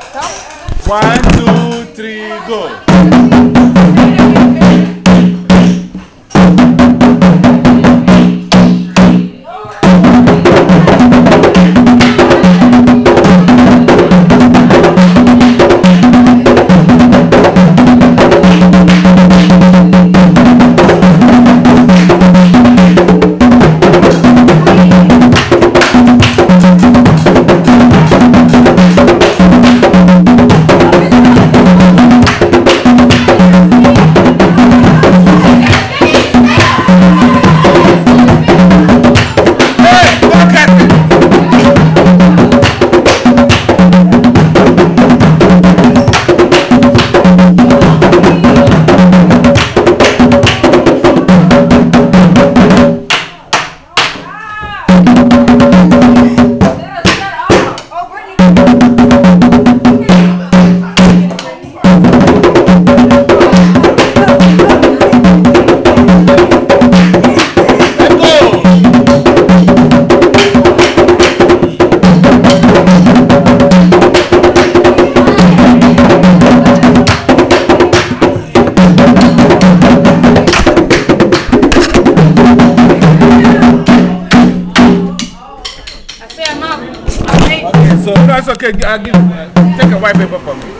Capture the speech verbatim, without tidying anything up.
One, two, three, go. So that's okay. I'll give, uh, take a white paper for me.